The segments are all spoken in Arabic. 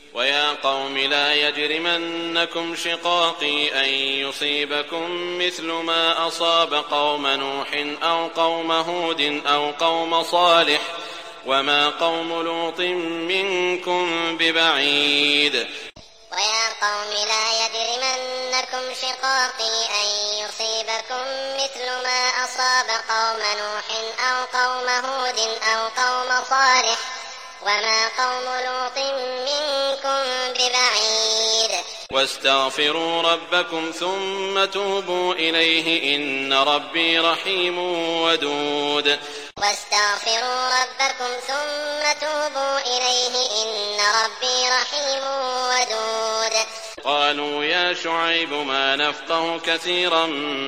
ويا قوم لا يجرمنكم شقاقي أن يصيبكم مثل ما أصاب قوم نوح أو قوم هود أو قوم صالح وما قوم لوط منكم ببعيد. ويا قوم لا يجرمنكم شقاقي أن يصيبكم مثل ما أصاب قوم نوح أو قوم هود أو قوم صالح وما قوم لوط منكم ببعيد. واستغفروا ربكم ثم توبوا إليه إن ربي رحيم ودود. واستغفروا ربكم ثم توبوا إليه إن ربي رحيم ودود. قالوا يا شعيب ما نفقه كثيرا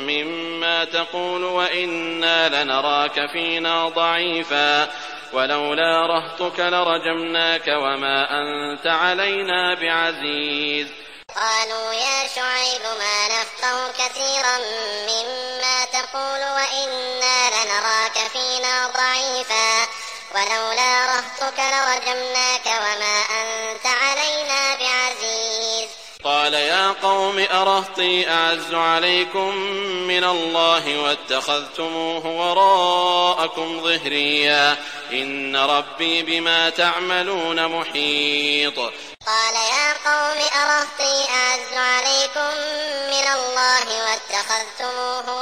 مما تقول وإنا لنراك فينا ضعيفا ولولا رهطك لرجمناك وما أنت علينا بعزيز. قالوا يا شعيب ما نفقه كثيرا مما تقول وإنا لنراك فينا ضعيفا ولولا رهطك لرجمناك وما أنت علينا بعزيز. قال يا قوم أرهطي أعز عليكم من الله واتخذتموه وراءكم ظهريا إن ربي بما تعملون محيط. قال يا قوم أرهطي أعز عليكم من الله واتخذتموه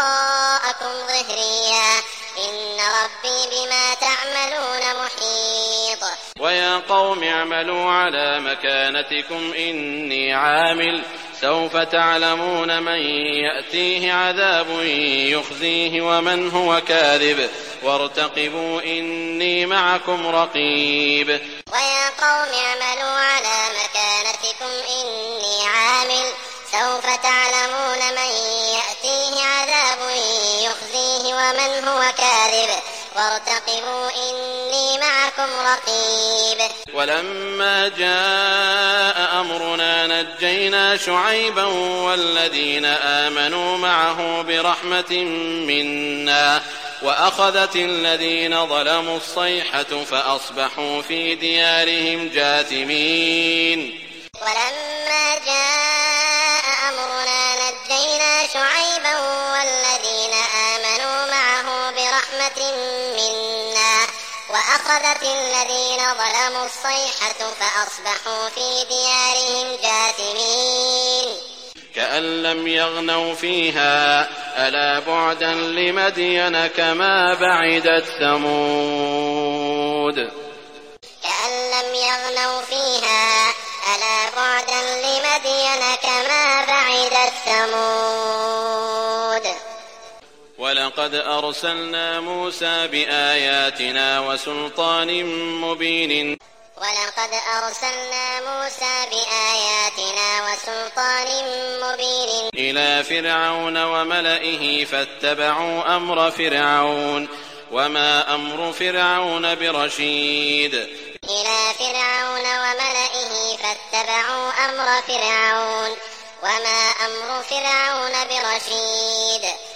وراءكم ظهريا إن ربي بما تعملون محيط. ويا قوم اعملوا على مكانتكم إني عامل سوف تعلمون من يأتيه عذاب يخزيه ومن هو كاذب وارتقبوا إني معكم رقيب. ويا قوم اعملوا على مكانتكم إني عامل سوف تعلمون من يأتيه عذاب يخزيه ومن هو كاذب وارتقبوا إني معكم رقيب. ولما جاء أمرنا نجينا شعيبا والذين آمنوا معه برحمة منا وأخذت الذين ظلموا الصيحة فأصبحوا في ديارهم جاثمين. ولما جاء أمرنا نجينا شعيبا والذين آمنوا معه برحمة منا وأخذت الذين ظلموا الصيحة فأصبحوا في ديارهم جاثمين. كأن لم يغنوا فيها ألا بعدا لمدين كما بعدت ثمود. كأن لم يغنوا فيها ألا بعدا لمدين كما بعدت ثمود. ولقد أرسلنا موسى بآياتنا وسلطان مبين. ولقد أرسلنا موسى بآياتنا وسلطان مبين إلى فرعون وملئه فاتبعوا أمر فرعون وما أمر فرعون برشيد. إلى فرعون وملئه فاتبعوا أمر فرعون وما أمر فرعون برشيد.